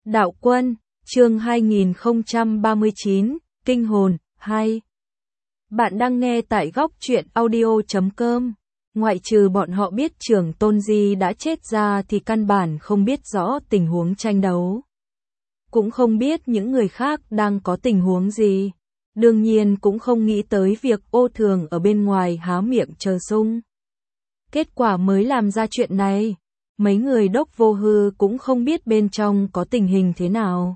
Đạo Quân, chương 2039, Kinh hồn, 2. Bạn đang nghe tại góc truyện audio.com. Ngoại trừ bọn họ biết Trưởng Tôn Di đã chết ra thì căn bản không biết rõ tình huống tranh đấu. Cũng không biết những người khác đang có tình huống gì. Đương nhiên cũng không nghĩ tới việc Ô Thường ở bên ngoài há miệng chờ sung. Kết quả mới làm ra chuyện này. Mấy người Đốc Vô Hư cũng không biết bên trong có tình hình thế nào.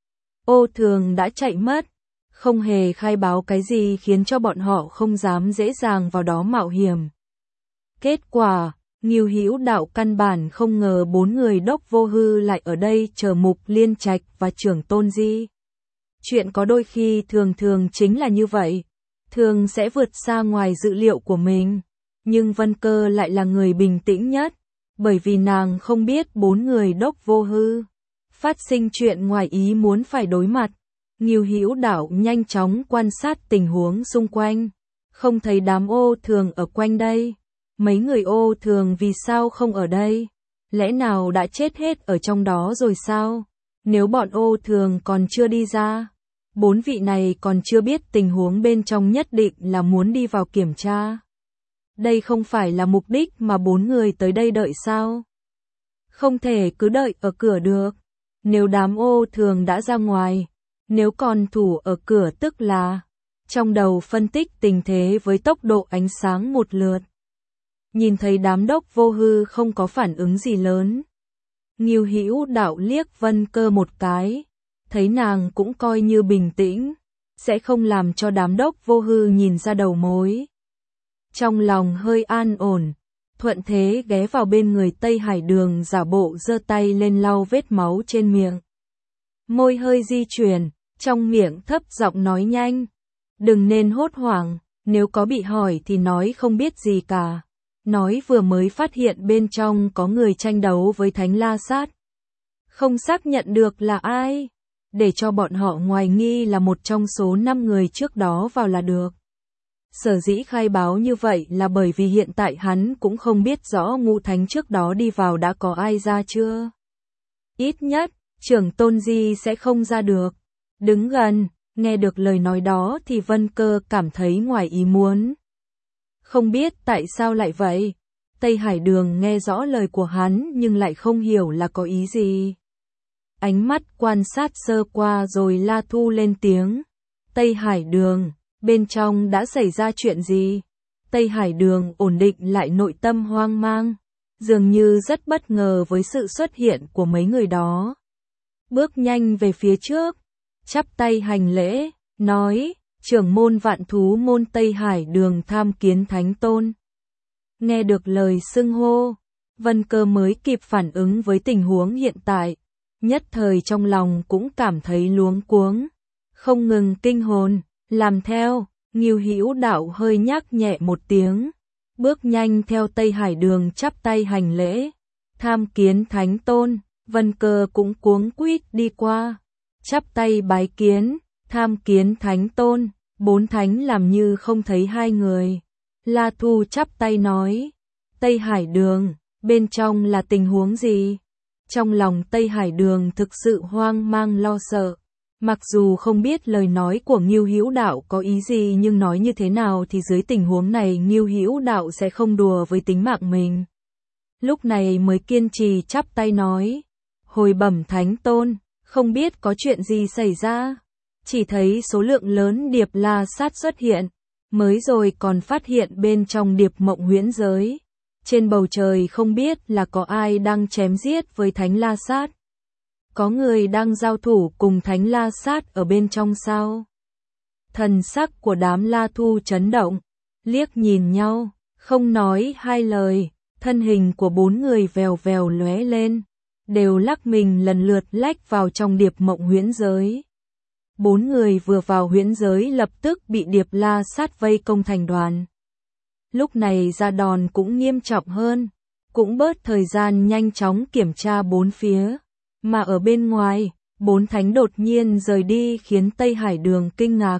Ô Thường đã chạy mất, không hề khai báo cái gì khiến cho bọn họ không dám dễ dàng vào đó mạo hiểm. Kết quả, Ngưu Hữu Đạo căn bản không ngờ 4 người Đốc Vô Hư lại ở đây chờ Mục Liên Trạch và Trưởng Tôn Di. Chuyện có đôi khi thường chính là như vậy, thường sẽ vượt xa ngoài dự liệu của mình. Nhưng Vân Cơ lại là người bình tĩnh nhất, bởi vì nàng không biết 4 người Đốc Vô Hư phát sinh chuyện ngoài ý muốn phải đối mặt. Ngưu Hữu Đạo nhanh chóng quan sát tình huống xung quanh, không thấy đám Ô Thường ở quanh đây. Mấy người Ô Thường vì sao không ở đây? Lẽ nào đã chết hết ở trong đó rồi sao? Nếu bọn Ô Thường còn chưa đi ra, 4 vị này còn chưa biết tình huống bên trong, nhất định là muốn đi vào kiểm tra. Đây không phải là mục đích mà 4 người tới đây đợi sao? Không thể cứ đợi ở cửa được. Nếu đám Ô Thường đã ra ngoài, nếu còn thủ ở cửa tức là... Trong đầu phân tích tình thế với tốc độ ánh sáng một lượt. Nhìn thấy đám Đốc Vô Hư không có phản ứng gì lớn. Ngưu Hữu Đạo liếc Vân Cơ một cái, thấy nàng cũng coi như bình tĩnh, sẽ không làm cho đám Đốc Vô Hư nhìn ra đầu mối. Trong lòng hơi an ổn, thuận thế ghé vào bên người Tây Hải Đường, giả bộ giơ tay lên lau vết máu trên miệng. Môi hơi di chuyển, trong miệng thấp giọng nói nhanh. Đừng nên hốt hoảng, nếu có bị hỏi thì nói không biết gì cả. Nói vừa mới phát hiện bên trong có người tranh đấu với Thánh La Sát. Không xác nhận được là ai, để cho bọn họ hoài nghi là một trong số 5 người trước đó vào là được. Sở dĩ khai báo như vậy là bởi vì hiện tại hắn cũng không biết rõ Ngũ Thánh trước đó đi vào đã có ai ra chưa. Ít nhất, Trưởng Tôn Di sẽ không ra được. Đứng gần, nghe được lời nói đó thì Vân Cơ cảm thấy ngoài ý muốn. Không biết tại sao lại vậy. Tây Hải Đường nghe rõ lời của hắn nhưng lại không hiểu là có ý gì. Ánh mắt quan sát sơ qua rồi La Thu lên tiếng. Tây Hải Đường, bên trong đã xảy ra chuyện gì? Tây Hải Đường ổn định lại nội tâm hoang mang, dường như rất bất ngờ với sự xuất hiện của mấy người đó. Bước nhanh về phía trước, chắp tay hành lễ, nói, trưởng môn Vạn Thú môn Tây Hải Đường tham kiến Thánh Tôn. Nghe được lời xưng hô, Vân Cơ mới kịp phản ứng với tình huống hiện tại, nhất thời trong lòng cũng cảm thấy luống cuống, không ngừng kinh hồn, làm theo. Ngưu Hữu Đạo hơi nhắc nhẹ một tiếng, bước nhanh theo Tây Hải Đường chắp tay hành lễ, tham kiến Thánh Tôn. Vân Cơ cũng cuống quýt đi qua, chắp tay bái kiến, tham kiến Thánh Tôn. 4 thánh làm như không thấy hai người. La Thu chắp tay nói, Tây Hải Đường, bên trong là tình huống gì? Trong lòng Tây Hải Đường thực sự hoang mang lo sợ. Mặc dù không biết lời nói của Ngưu Hữu Đạo có ý gì, nhưng nói như thế nào thì dưới tình huống này Ngưu Hữu Đạo sẽ không đùa với tính mạng mình. Lúc này mới kiên trì chắp tay nói, hồi bẩm Thánh Tôn, không biết có chuyện gì xảy ra. Chỉ thấy số lượng lớn điệp la sát xuất hiện, mới rồi còn phát hiện bên trong điệp mộng huyễn giới. Trên bầu trời không biết là có ai đang chém giết với Thánh La Sát. Có người đang giao thủ cùng Thánh La Sát ở bên trong sao? Thần sắc của đám La Thu chấn động, liếc nhìn nhau, không nói hai lời, thân hình của 4 người vèo vèo lóe lên, đều lắc mình lần lượt lách vào trong điệp mộng huyễn giới. 4 người vừa vào huyễn giới lập tức bị điệp la sát vây công thành đoàn. Lúc này ra đòn cũng nghiêm trọng hơn, cũng bớt thời gian nhanh chóng kiểm tra 4 phía. Mà ở bên ngoài, 4 thánh đột nhiên rời đi khiến Tây Hải Đường kinh ngạc.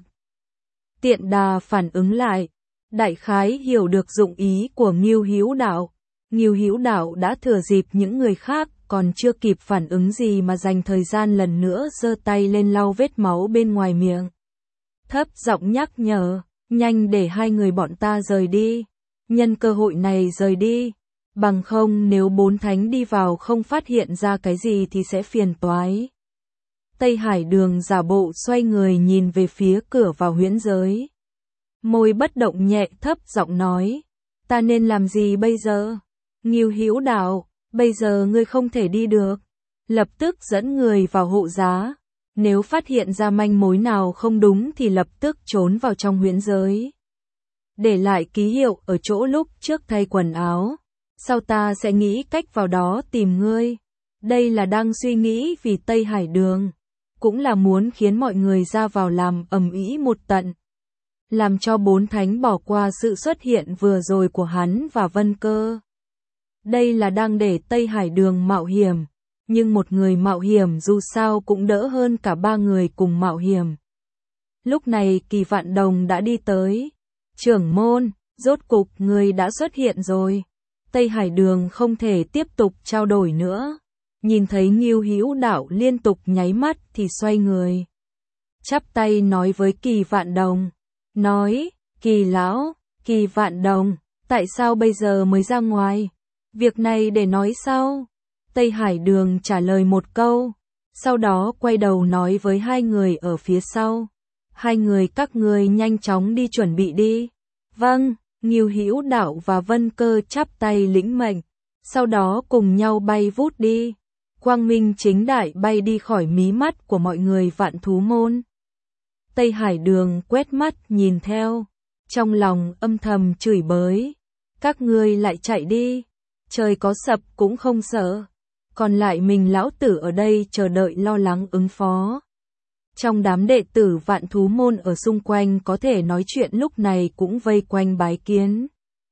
Tiện đà phản ứng lại, đại khái hiểu được dụng ý của Ngưu Hữu Đạo. Ngưu Hữu Đạo đã thừa dịp những người khác còn chưa kịp phản ứng gì mà dành thời gian lần nữa giơ tay lên lau vết máu bên ngoài miệng. Thấp giọng nhắc nhở, nhanh để hai người bọn ta rời đi, nhân cơ hội này rời đi, bằng không nếu bốn thánh đi vào không phát hiện ra cái gì thì sẽ phiền toái. Tây Hải Đường giả bộ xoay người nhìn về phía cửa vào huyễn giới. Môi bất động nhẹ thấp giọng nói, ta nên làm gì bây giờ? Ngưu Hữu Đạo, bây giờ ngươi không thể đi được. Lập tức dẫn người vào hộ giá. Nếu phát hiện ra manh mối nào không đúng thì lập tức trốn vào trong huyễn giới. Để lại ký hiệu ở chỗ lúc trước thay quần áo. Sau ta sẽ nghĩ cách vào đó tìm ngươi. Đây là đang suy nghĩ vì Tây Hải Đường. Cũng là muốn khiến mọi người ra vào làm ầm ĩ một tận. Làm cho bốn thánh bỏ qua sự xuất hiện vừa rồi của hắn và Vân Cơ. Đây là đang để Tây Hải Đường mạo hiểm. Nhưng một người mạo hiểm dù sao cũng đỡ hơn cả ba người cùng mạo hiểm. Lúc này Kỳ Vạn Đồng đã đi tới. Trưởng môn, rốt cục người đã xuất hiện rồi. Tây Hải Đường không thể tiếp tục trao đổi nữa. Nhìn thấy Ngưu Hữu Đạo liên tục nháy mắt thì xoay người. Chắp tay nói với Kỳ Vạn Đồng. Nói, Kỳ lão, Kỳ Vạn Đồng, tại sao bây giờ mới ra ngoài? Việc này để nói sau. Tây Hải Đường trả lời một câu, sau đó quay đầu nói với hai người ở phía sau. Hai người các ngươi nhanh chóng đi chuẩn bị đi. Vâng, Ngưu Hữu Đạo và Vân Cơ chắp tay lĩnh mệnh, sau đó cùng nhau bay vút đi. Quang minh chính đại bay đi khỏi mí mắt của mọi người Vạn Thú Môn. Tây Hải Đường quét mắt nhìn theo, trong lòng âm thầm chửi bới. Các ngươi lại chạy đi, trời có sập cũng không sợ. Còn lại mình lão tử ở đây chờ đợi lo lắng ứng phó. Trong đám đệ tử Vạn Thú Môn ở xung quanh có thể nói chuyện lúc này cũng vây quanh bái kiến.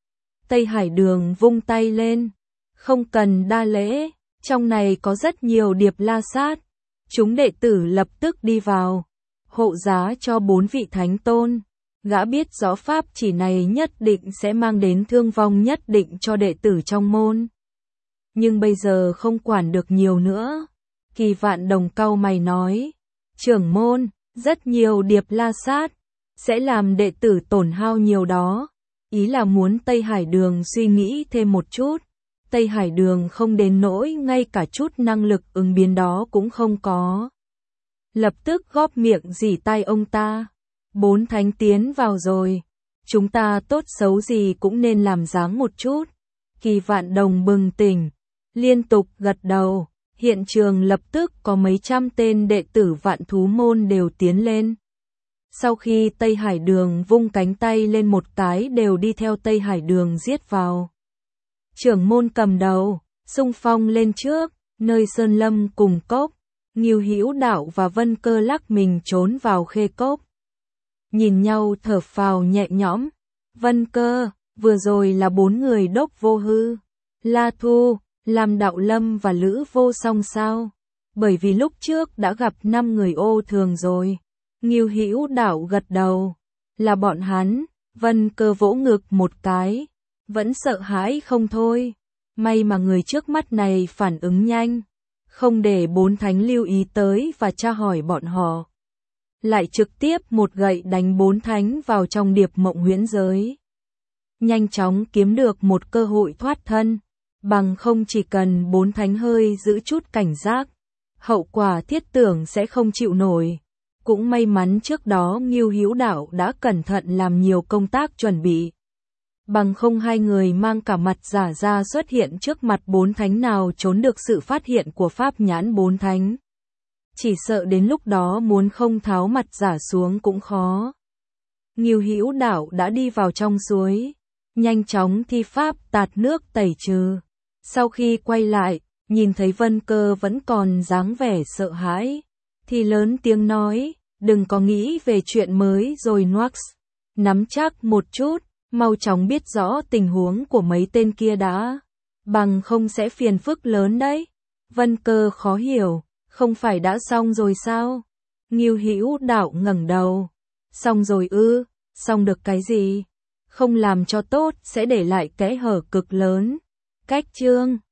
Tây Hải Đường vung tay lên, không cần đa lễ, trong này có rất nhiều điệp la sát. Chúng đệ tử lập tức đi vào, hộ giá cho 4 vị thánh tôn. Gã biết rõ pháp chỉ này nhất định sẽ mang đến thương vong nhất định cho đệ tử trong môn. Nhưng bây giờ không quản được nhiều nữa. Kỳ Vạn Đồng cau mày nói, trưởng môn, rất nhiều điệp la sát, sẽ làm đệ tử tổn hao nhiều đó. Ý là muốn Tây Hải Đường suy nghĩ thêm một chút. Tây Hải Đường không đến nỗi ngay cả chút năng lực ứng biến đó cũng không có. Lập tức góp miệng rỉ tai ông ta. 4 thánh tiến vào rồi. Chúng ta tốt xấu gì cũng nên làm dáng một chút. Kỳ Vạn Đồng bừng tỉnh, liên tục gật đầu. Hiện trường lập tức có mấy trăm tên đệ tử Vạn Thú Môn đều tiến lên. Sau khi Tây Hải Đường vung cánh tay lên một cái đều đi theo Tây Hải Đường giết vào. Trưởng môn cầm đầu, xung phong lên trước, nơi Sơn Lâm cùng cốc. Ngưu Hữu Đạo và Vân Cơ lắc mình trốn vào khê cốc. Nhìn nhau thở phào nhẹ nhõm. Vân Cơ, vừa rồi là 4 người Đốc Vô Hư, La Thu, Lam Đạo Lâm và Lữ Vô Song sao? Bởi vì lúc trước đã gặp 5 người ô thường rồi. Ngưu Hữu Đạo gật đầu. Là bọn hắn. Vân Cơ vỗ ngực một cái. Vẫn sợ hãi không thôi. May mà người trước mắt này phản ứng nhanh. Không để 4 thánh lưu ý tới và tra hỏi bọn họ. Lại trực tiếp một gậy đánh 4 thánh vào trong điệp mộng huyễn giới. Nhanh chóng kiếm được một cơ hội thoát thân. Bằng không chỉ cần 4 thánh hơi giữ chút cảnh giác. Hậu quả thiết tưởng sẽ không chịu nổi. Cũng may mắn trước đó Ngưu Hữu Đạo đã cẩn thận làm nhiều công tác chuẩn bị. Bằng không hai người mang cả mặt giả ra xuất hiện trước mặt 4 thánh nào trốn được sự phát hiện của pháp nhãn 4 thánh. Chỉ sợ đến lúc đó muốn không tháo mặt giả xuống cũng khó. Ngưu Hữu Đạo đã đi vào trong suối, nhanh chóng thi pháp tạt nước tẩy trừ. Sau khi quay lại, nhìn thấy Vân Cơ vẫn còn dáng vẻ sợ hãi, thì lớn tiếng nói, đừng có nghĩ về chuyện mới rồi Nox. Nắm chắc một chút, mau chóng biết rõ tình huống của mấy tên kia đã. Bằng không sẽ phiền phức lớn đấy. Vân Cơ khó hiểu, không phải đã xong rồi sao? Ngưu Hữu Đạo ngẩng đầu. Xong rồi ư, xong được cái gì? Không làm cho tốt sẽ để lại kẽ hở cực lớn. Cách chương